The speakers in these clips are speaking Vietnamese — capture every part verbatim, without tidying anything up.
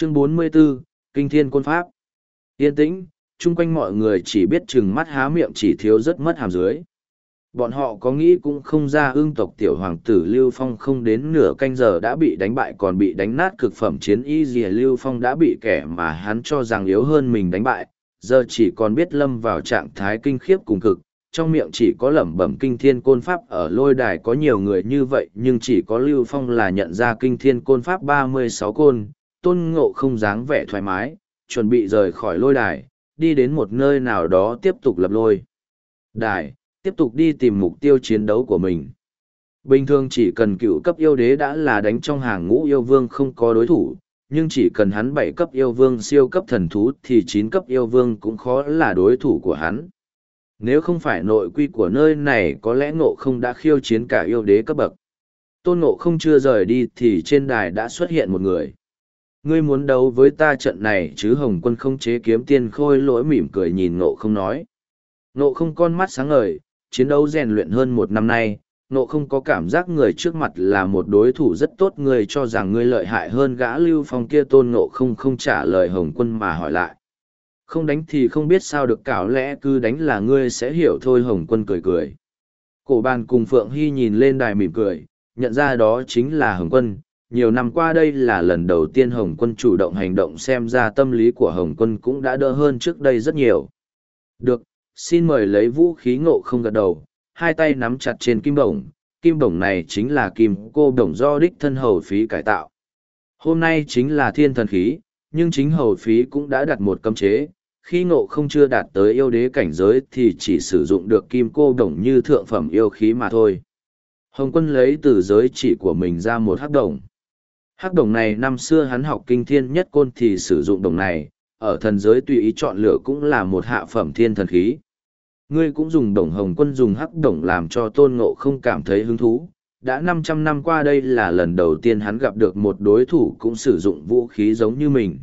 Chương bốn mươi 44, Kinh Thiên Côn Pháp. Yên tĩnh, chung quanh mọi người chỉ biết chừng mắt há miệng chỉ thiếu rất mất hàm dưới. Bọn họ có nghĩ cũng không ra ương tộc tiểu hoàng tử Lưu Phong không đến nửa canh giờ đã bị đánh bại còn bị đánh nát cực phẩm chiến y dìa Lưu Phong đã bị kẻ mà hắn cho rằng yếu hơn mình đánh bại, giờ chỉ còn biết lâm vào trạng thái kinh khiếp cùng cực, trong miệng chỉ có lẩm bẩm kinh thiên côn pháp. Ở lôi đài có nhiều người như vậy nhưng chỉ có Lưu Phong là nhận ra kinh thiên côn pháp ba mươi sáu côn. Tôn Ngộ không dáng vẻ thoải mái, chuẩn bị rời khỏi lôi đài, đi đến một nơi nào đó tiếp tục lập lôi đài, tiếp tục đi tìm mục tiêu chiến đấu của mình. Bình thường chỉ cần cựu cấp yêu đế đã là đánh trong hàng ngũ yêu vương không có đối thủ, nhưng chỉ cần hắn bảy cấp yêu vương siêu cấp thần thú thì chín cấp yêu vương cũng khó là đối thủ của hắn. Nếu không phải nội quy của nơi này có lẽ Ngộ không đã khiêu chiến cả yêu đế cấp bậc. Tôn Ngộ không chưa rời đi thì trên đài đã xuất hiện một người. Ngươi muốn đấu với ta trận này chứ? Hồng Quân không chế kiếm tiên khôi lỗi mỉm cười nhìn Ngộ không nói. Ngộ không con mắt sáng ngời, chiến đấu rèn luyện hơn một năm nay, Ngộ không có cảm giác người trước mặt là một đối thủ rất tốt. Người cho rằng ngươi lợi hại hơn gã Lưu Phong kia. Tôn Ngộ không không trả lời Hồng Quân mà hỏi lại. Không đánh thì không biết sao được, cảo lẽ cứ đánh là ngươi sẽ hiểu thôi. Hồng Quân cười cười. Cổ Bàn cùng Phượng Hy nhìn lên đài mỉm cười, nhận ra đó chính là Hồng Quân. Nhiều năm qua đây là lần đầu tiên Hồng Quân chủ động hành động, xem ra tâm lý của Hồng Quân cũng đã đỡ hơn trước đây rất nhiều. Được, xin mời lấy vũ khí. Ngộ không gật đầu, hai tay nắm chặt trên kim bổng. Kim bổng này chính là kim cô bổng do đích thân hầu phí cải tạo. Hôm nay chính là thiên thần khí, nhưng chính hầu phí cũng đã đặt một cấm chế. Khi Ngộ không chưa đạt tới yêu đế cảnh giới thì chỉ sử dụng được kim cô bổng như thượng phẩm yêu khí mà thôi. Hồng Quân lấy từ giới chỉ của mình ra một hắc đồng. Hắc đồng này năm xưa hắn học kinh thiên nhất côn thì sử dụng đồng này, ở thần giới tùy ý chọn lựa cũng là một hạ phẩm thiên thần khí. Ngươi cũng dùng đồng. Hồng Quân dùng hắc đồng làm cho Tôn Ngộ không cảm thấy hứng thú. Đã năm trăm năm qua đây là lần đầu tiên hắn gặp được một đối thủ cũng sử dụng vũ khí giống như mình.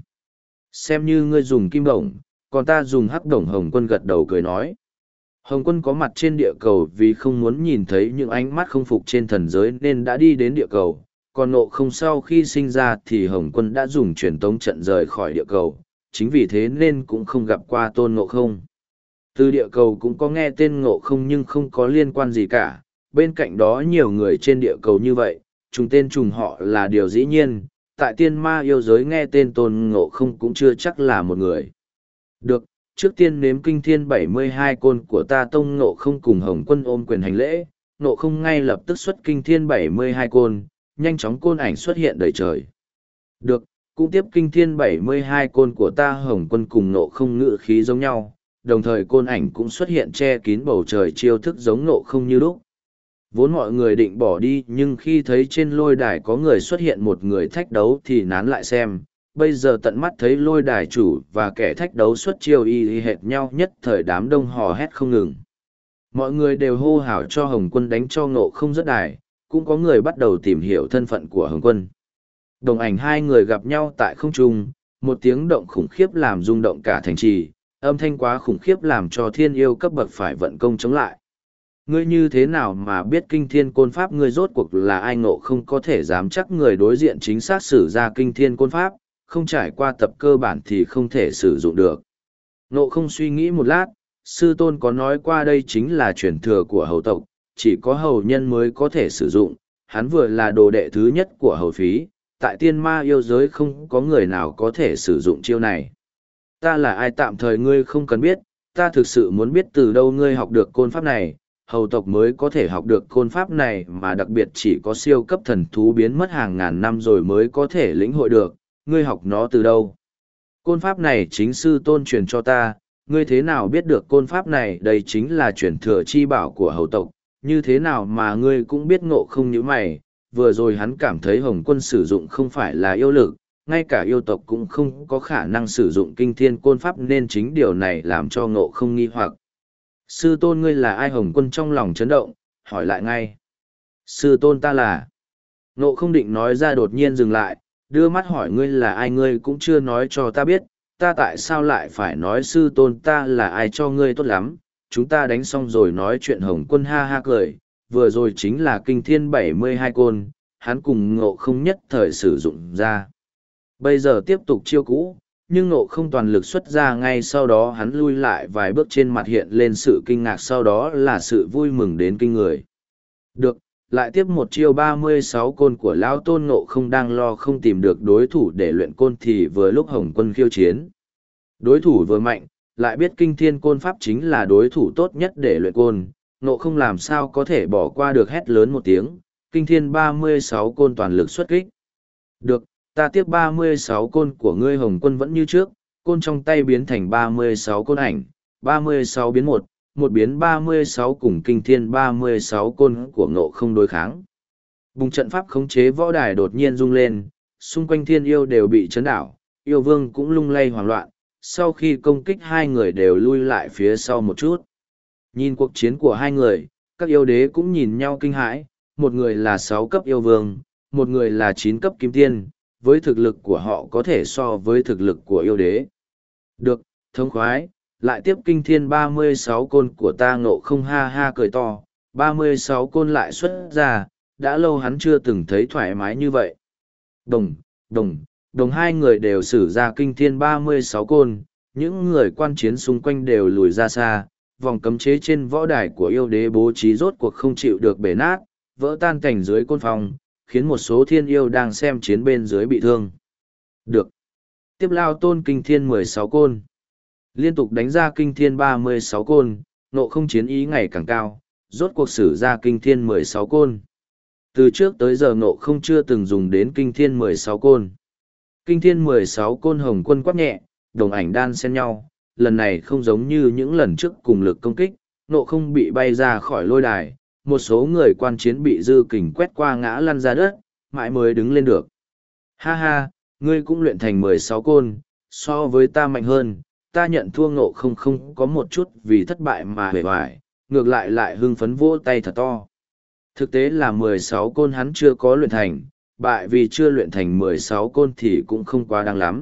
Xem như ngươi dùng kim đồng, còn ta dùng hắc đồng. Hồng Quân gật đầu cười nói. Hồng Quân có mặt trên địa cầu vì không muốn nhìn thấy những ánh mắt không phục trên thần giới nên đã đi đến địa cầu. Còn Ngộ không sau khi sinh ra thì Hồng Quân đã dùng truyền tống trận rời khỏi địa cầu, chính vì thế nên cũng không gặp qua Tôn Ngộ không. Từ địa cầu cũng có nghe tên Ngộ không nhưng không có liên quan gì cả, bên cạnh đó nhiều người trên địa cầu như vậy, trùng tên trùng họ là điều dĩ nhiên, tại tiên ma yêu giới nghe tên Tôn Ngộ không cũng chưa chắc là một người. Được, trước tiên nếm kinh thiên bảy mươi hai côn của ta. Tôn Ngộ không cùng Hồng Quân ôm quyền hành lễ. Ngộ không ngay lập tức xuất kinh thiên bảy mươi hai côn, nhanh chóng côn ảnh xuất hiện đầy trời. Được, cũng tiếp kinh thiên bảy mươi hai côn của ta. Hồng Quân cùng Ngộ không ngự khí giống nhau, đồng thời côn ảnh cũng xuất hiện che kín bầu trời, chiêu thức giống Ngộ không như lúc. Vốn mọi người định bỏ đi nhưng khi thấy trên lôi đài có người xuất hiện một người thách đấu thì nán lại xem. Bây giờ tận mắt thấy lôi đài chủ và kẻ thách đấu xuất chiêu y y hệt nhau, nhất thời đám đông hò hét không ngừng. Mọi người đều hô hào cho Hồng Quân đánh cho Ngộ không rớt đài. Cũng có người bắt đầu tìm hiểu thân phận của Hồng Quân. Đồng ảnh hai người gặp nhau tại không trung, một tiếng động khủng khiếp làm rung động cả thành trì, âm thanh quá khủng khiếp làm cho thiên yêu cấp bậc phải vận công chống lại. Ngươi như thế nào mà biết kinh thiên côn pháp? Ngươi rốt cuộc là ai? Ngộ không có thể dám chắc người đối diện chính xác sử ra kinh thiên côn pháp, không trải qua tập cơ bản thì không thể sử dụng được. Ngộ không suy nghĩ một lát, sư tôn có nói qua đây chính là truyền thừa của hầu tộc, chỉ có hầu nhân mới có thể sử dụng. Hắn vừa là đồ đệ thứ nhất của hầu phí, tại tiên ma yêu giới không có người nào có thể sử dụng chiêu này. Ta là ai tạm thời ngươi không cần biết, ta thực sự muốn biết từ đâu ngươi học được côn pháp này. Hầu tộc mới có thể học được côn pháp này, mà đặc biệt chỉ có siêu cấp thần thú biến mất hàng ngàn năm rồi mới có thể lĩnh hội được. Ngươi học nó từ đâu? Côn pháp này chính sư tôn truyền cho ta. Ngươi thế nào biết được côn pháp này? Đây chính là truyền thừa chi bảo của hầu tộc. Như thế nào mà ngươi cũng biết? Ngộ không như mày, vừa rồi hắn cảm thấy Hồng Quân sử dụng không phải là yêu lực, ngay cả yêu tộc cũng không có khả năng sử dụng kinh thiên côn pháp, nên chính điều này làm cho Ngộ không nghi hoặc. Sư tôn ngươi là ai? Hồng Quân trong lòng chấn động, hỏi lại ngay. Sư tôn ta là... Ngộ không định nói ra đột nhiên dừng lại, đưa mắt hỏi ngươi là ai? Ngươi cũng chưa nói cho ta biết, ta tại sao lại phải nói sư tôn ta là ai cho ngươi? Tốt lắm, chúng ta đánh xong rồi nói chuyện. Hồng Quân ha ha cười, vừa rồi chính là kinh thiên bảy mươi hai côn, hắn cùng Ngộ không nhất thời sử dụng ra. Bây giờ tiếp tục chiêu cũ, nhưng nộ không toàn lực xuất ra, ngay sau đó hắn lui lại vài bước, trên mặt hiện lên sự kinh ngạc, sau đó là sự vui mừng đến kinh người. Được, lại tiếp một chiêu ba mươi sáu côn của lão tôn. Nộ không đang lo không tìm được đối thủ để luyện côn thì vừa lúc Hồng Quân khiêu chiến. Đối thủ vừa mạnh, lại biết kinh thiên côn pháp chính là đối thủ tốt nhất để luyện côn. Nộ không làm sao có thể bỏ qua được, hét lớn một tiếng, kinh thiên ba mươi sáu côn toàn lực xuất kích. Được, ta tiếp ba mươi sáu côn của ngươi. Hồng Quân vẫn như trước, côn trong tay biến thành ba mươi sáu côn ảnh, ba mươi sáu biến một, một biến ba mươi sáu cùng kinh thiên ba mươi sáu côn của Ngộ không đối kháng. Bùng trận pháp khống chế võ đài đột nhiên rung lên, xung quanh thiên yêu đều bị chấn đảo, yêu vương cũng lung lay hoảng loạn, sau khi công kích hai người đều lui lại phía sau một chút. Nhìn cuộc chiến của hai người, các yêu đế cũng nhìn nhau kinh hãi, một người là sáu cấp yêu vương, một người là chín cấp kim tiên, với thực lực của họ có thể so với thực lực của yêu đế. Được, thống khoái, lại tiếp kinh thiên ba mươi sáu côn của ta. Ngộ không ha ha cười to, ba mươi sáu côn lại xuất ra, đã lâu hắn chưa từng thấy thoải mái như vậy. Đồng, đồng, đồng hai người đều sử ra kinh thiên ba mươi sáu côn, những người quan chiến xung quanh đều lùi ra xa, vòng cấm chế trên võ đài của yêu đế bố trí rốt cuộc không chịu được bể nát, vỡ tan cảnh dưới côn phòng, khiến một số thiên yêu đang xem chiến bên dưới bị thương. Được. Tiếp lao tôn kinh thiên mười sáu côn. Liên tục đánh ra kinh thiên ba mươi sáu côn, Ngộ không chiến ý ngày càng cao, rốt cuộc sử ra kinh thiên mười sáu côn. Từ trước tới giờ Ngộ không chưa từng dùng đến kinh thiên mười sáu côn. Kinh thiên mười sáu côn. Hồng Quân quát nhẹ, đồng ảnh đan xen nhau, lần này không giống như những lần trước cùng lực công kích, Ngộ không bị bay ra khỏi lôi đài, một số người quan chiến bị dư kình quét qua ngã lăn ra đất, mãi mới đứng lên được. Ha ha, ngươi cũng luyện thành mười sáu côn, so với ta mạnh hơn, ta nhận thua. Ngộ không không có một chút vì thất bại mà hề hoài, ngược lại lại hưng phấn vỗ tay thật to. Thực tế là mười sáu côn hắn chưa có luyện thành, bại vì chưa luyện thành mười sáu côn thì cũng không quá đáng lắm.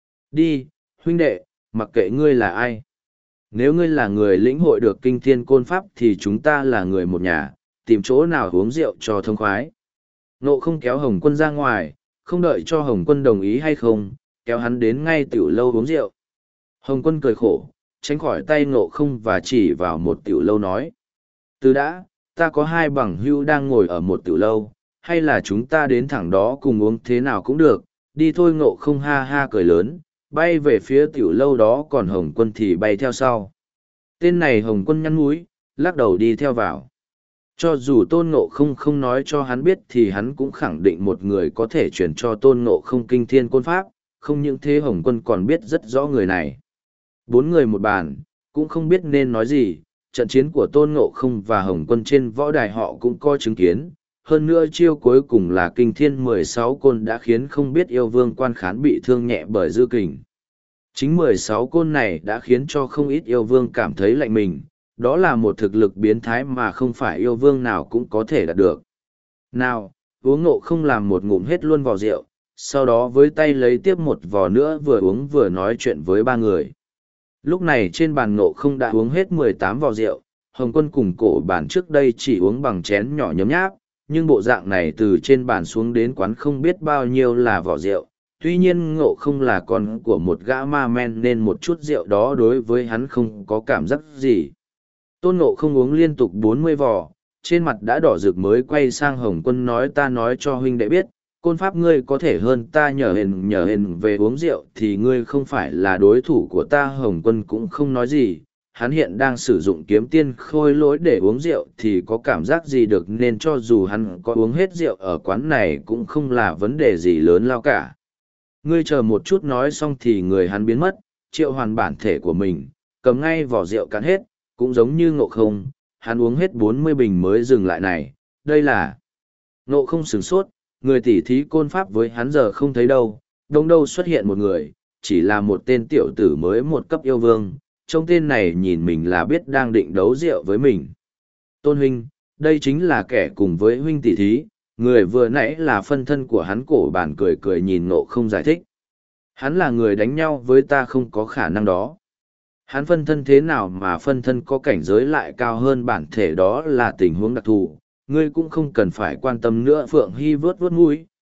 Đi, huynh đệ, mặc kệ ngươi là ai. Nếu ngươi là người lĩnh hội được kinh thiên côn pháp thì chúng ta là người một nhà, tìm chỗ nào uống rượu cho thông khoái. Ngộ không kéo Hồng Quân ra ngoài, không đợi cho Hồng Quân đồng ý hay không, kéo hắn đến ngay tiểu lâu uống rượu. Hồng Quân cười khổ, tránh khỏi tay Ngộ không và chỉ vào một tiểu lâu nói. Từ đã, ta có hai bằng hữu đang ngồi ở một tiểu lâu, hay là chúng ta đến thẳng đó cùng uống thế nào cũng được, đi thôi. Ngộ không ha ha cười lớn, bay về phía tiểu lâu đó, còn Hồng Quân thì bay theo sau. Tên này Hồng Quân nhăn mũi, lắc đầu đi theo vào. Cho dù Tôn Ngộ không không nói cho hắn biết thì hắn cũng khẳng định một người có thể truyền cho Tôn Ngộ không kinh thiên côn pháp, không những thế Hồng Quân còn biết rất rõ người này. Bốn người một bàn, cũng không biết nên nói gì, trận chiến của Tôn Ngộ không và Hồng Quân trên võ đài họ cũng có chứng kiến. Hơn nữa chiêu cuối cùng là kinh thiên mười sáu côn đã khiến không biết yêu vương quan khán bị thương nhẹ bởi dư kình. Chính mười sáu côn này đã khiến cho không ít yêu vương cảm thấy lạnh mình, đó là một thực lực biến thái mà không phải yêu vương nào cũng có thể đạt được. Nào, uống. Ngộ không làm một ngụm hết luôn vò rượu, sau đó với tay lấy tiếp một vò nữa, vừa uống vừa nói chuyện với ba người. Lúc này trên bàn Ngộ không đã uống hết mười tám vò rượu, Hồng Quân cùng cổ bàn trước đây chỉ uống bằng chén nhỏ nhấm nháp, nhưng bộ dạng này từ trên bàn xuống đến quán không biết bao nhiêu là vỏ rượu. Tuy nhiên Ngộ không là con của một gã ma men nên một chút rượu đó đối với hắn không có cảm giác gì. Tôn Ngộ không uống liên tục bốn mươi vò, trên mặt đã đỏ rực mới quay sang Hồng Quân nói, ta nói cho huynh đệ biết, côn pháp ngươi có thể hơn ta nhờ hình nhờ hình về uống rượu thì ngươi không phải là đối thủ của ta. Hồng Quân cũng không nói gì, hắn hiện đang sử dụng kiếm tiên khôi lỗi để uống rượu thì có cảm giác gì được, nên cho dù hắn có uống hết rượu ở quán này cũng không là vấn đề gì lớn lao cả. Ngươi chờ một chút. Nói xong thì người hắn biến mất, triệu hoàn bản thể của mình, cầm ngay vỏ rượu cạn hết, cũng giống như Ngộ không, hắn uống hết bốn mươi bình mới dừng lại. Này, đây là... Ngộ không sửng sốt, người tỉ thí côn pháp với hắn giờ không thấy đâu, đông đâu xuất hiện một người, chỉ là một tên tiểu tử mới một cấp yêu vương, trông tên này nhìn mình là biết đang định đấu rượu với mình. Tôn huynh, đây chính là kẻ cùng với huynh tỉ thí, người vừa nãy là phân thân của hắn. Cổ bản cười cười nhìn Ngộ không giải thích. Hắn là người đánh nhau với ta không có khả năng đó. Hắn phân thân thế nào mà phân thân có cảnh giới lại cao hơn bản thể, đó là tình huống đặc thù, ngươi cũng không cần phải quan tâm nữa. Phượng Hy vớt vớt mũi,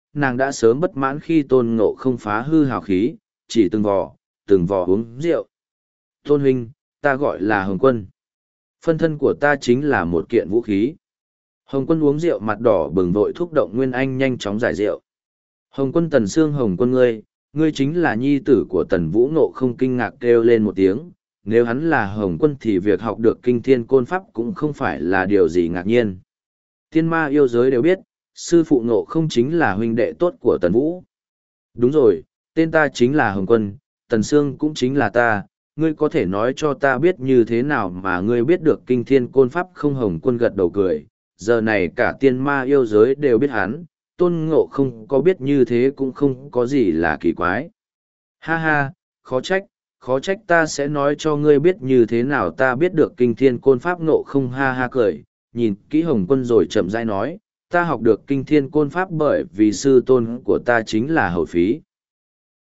nàng đã sớm bất mãn khi tôn ngộ không phá hư hào khí, chỉ từng vò, từng vò uống rượu. Tôn huynh, ta gọi là Hồng Quân. Phân thân của ta chính là một kiện vũ khí. Hồng Quân uống rượu mặt đỏ bừng vội thúc động Nguyên Anh nhanh chóng giải rượu. Hồng Quân Tần Sương Hồng Quân ngươi, ngươi chính là nhi tử của Tần Vũ Ngộ không kinh ngạc kêu lên một tiếng. Nếu hắn là Hồng Quân thì việc học được kinh thiên côn pháp cũng không phải là điều gì ngạc nhiên. Thiên ma yêu giới đều biết, sư phụ Ngộ không chính là huynh đệ tốt của Tần Vũ. Đúng rồi, tên ta chính là Hồng Quân, Tần Sương cũng chính là ta, ngươi có thể nói cho ta biết như thế nào mà ngươi biết được kinh thiên côn pháp không? Hồng Quân gật đầu cười, giờ này cả tiên ma yêu giới đều biết hắn, Tôn Ngộ không có biết như thế cũng không có gì là kỳ quái. Ha ha, khó trách, khó trách ta sẽ nói cho ngươi biết như thế nào ta biết được kinh thiên côn pháp. Ngộ không ha ha cười, nhìn kỹ Hồng Quân rồi chậm rãi nói, ta học được kinh thiên côn pháp bởi vì sư tôn của ta chính là Hầu Phí.